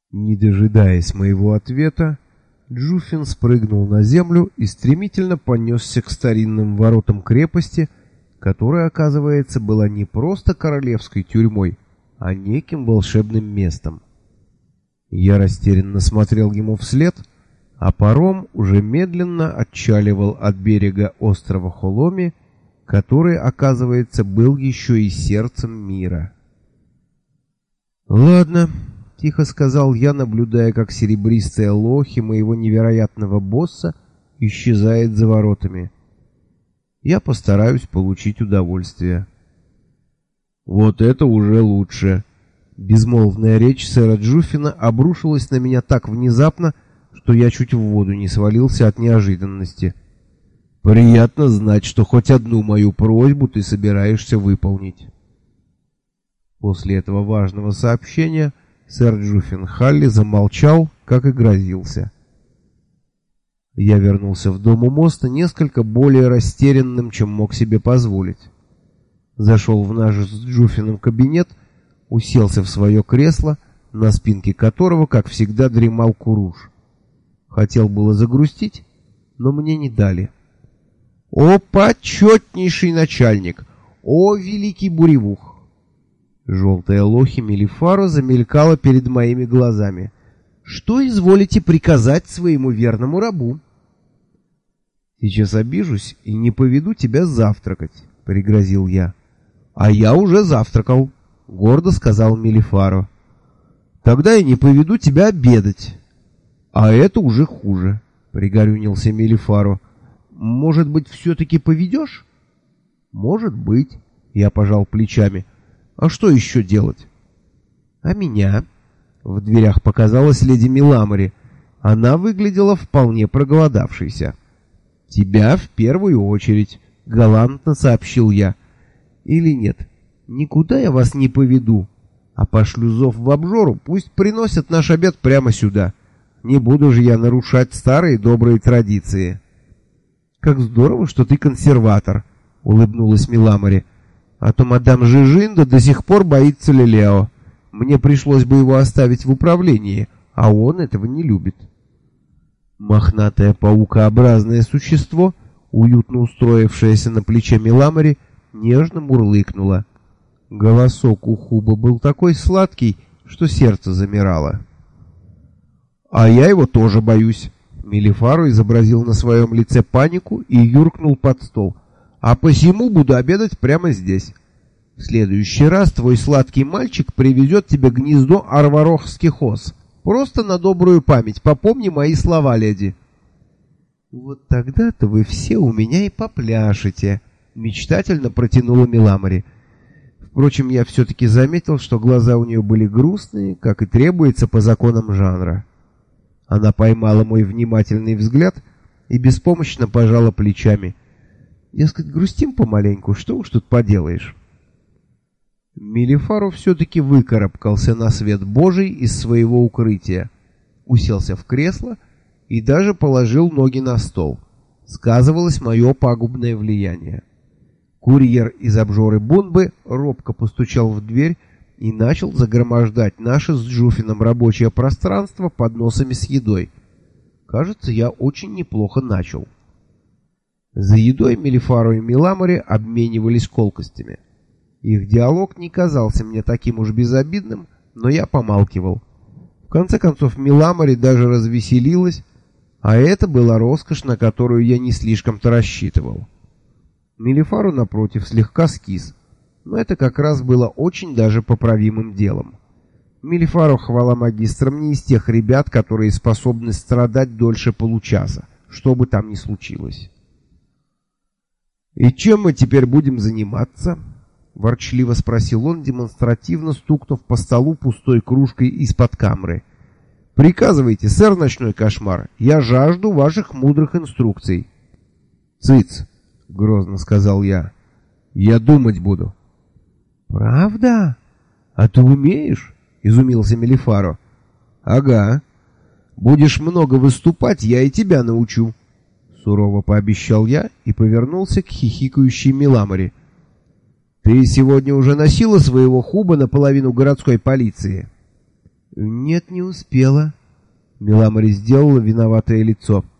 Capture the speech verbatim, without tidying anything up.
Не дожидаясь моего ответа, Джуфин спрыгнул на землю и стремительно понесся к старинным воротам крепости, которая, оказывается, была не просто королевской тюрьмой, а неким волшебным местом. Я растерянно смотрел ему вслед, а паром уже медленно отчаливал от берега острова Холоми, который, оказывается, был еще и сердцем мира. «Ладно», — тихо сказал я, наблюдая, как серебристая лохи моего невероятного босса исчезает за воротами. «Я постараюсь получить удовольствие». «Вот это уже лучше!» Безмолвная речь сэра Джуфина обрушилась на меня так внезапно, что я чуть в воду не свалился от неожиданности. «Приятно знать, что хоть одну мою просьбу ты собираешься выполнить». После этого важного сообщения сэр Джуфин Халли замолчал, как и грозился. Я вернулся в дом у моста несколько более растерянным, чем мог себе позволить. Зашел в наш с Джуфином кабинет, уселся в свое кресло, на спинке которого, как всегда, дремал Куруш. Хотел было загрустить, но мне не дали. «О, почетнейший начальник! О, великий буревух!» Желтая лохи Мелифаро замелькала перед моими глазами. «Что изволите приказать своему верному рабу?» «Сейчас обижусь и не поведу тебя завтракать», — пригрозил я. «А я уже завтракал», — гордо сказал Мелифаро. «Тогда я не поведу тебя обедать». «А это уже хуже», — пригорюнился Мелифаро. «Может быть, все-таки поведешь?» «Может быть», — я пожал плечами. «А что еще делать?» «А меня?» В дверях показалась леди Миламори. Она выглядела вполне проголодавшейся. «Тебя в первую очередь», — галантно сообщил я. «Или нет, никуда я вас не поведу, а пошлю зов в обжору, пусть приносят наш обед прямо сюда. Не буду же я нарушать старые добрые традиции». «Как здорово, что ты консерватор», — улыбнулась Миламори. «А то мадам Жижинда до сих пор боится Лелео. Мне пришлось бы его оставить в управлении, а он этого не любит». Мохнатое паукообразное существо, уютно устроившееся на плече Миламори, нежно мурлыкнуло. Голосок у Хуба был такой сладкий, что сердце замирало. «А я его тоже боюсь». Мелифаро изобразил на своем лице панику и юркнул под стол. «А посему буду обедать прямо здесь. В следующий раз твой сладкий мальчик приведет тебе гнездо арварохских ос. Просто на добрую память, попомни мои слова, леди». «Вот тогда-то вы все у меня и попляшете», — мечтательно протянула Миламори. Впрочем, я все-таки заметил, что глаза у нее были грустные, как и требуется по законам жанра. Она поймала мой внимательный взгляд и беспомощно пожала плечами. Дескать, грустим помаленьку, что уж тут поделаешь. Мелифаро все-таки выкарабкался на свет Божий из своего укрытия, уселся в кресло и даже положил ноги на стол. Сказывалось мое пагубное влияние. Курьер из обжоры Бунбы робко постучал в дверь и начал загромождать наше с Джуфином рабочее пространство подносами с едой. Кажется, я очень неплохо начал. За едой Мелифаро и Миламори обменивались колкостями. Их диалог не казался мне таким уж безобидным, но я помалкивал. В конце концов, Миламори даже развеселилась, а это была роскошь, на которую я не слишком-то рассчитывал. Мелифаро, напротив, слегка скис, но это как раз было очень даже поправимым делом. Мелифаро, хвала магистрам, не из тех ребят, которые способны страдать дольше получаса, что бы там ни случилось. «И чем мы теперь будем заниматься?» — ворчливо спросил он, демонстративно стукнув по столу пустой кружкой из-под камры. «Приказывайте, сэр Ночной Кошмар, я жажду ваших мудрых инструкций». «Цыц!» — грозно сказал я. «Я думать буду». «Правда? А ты умеешь?» — изумился Мелифаро. «Ага. Будешь много выступать, я и тебя научу», — сурово пообещал я и повернулся к хихикающей Миламори. «Ты сегодня уже носила своего Хуба наполовину городской полиции?» «Нет, не успела». Меламори сделала виноватое лицо.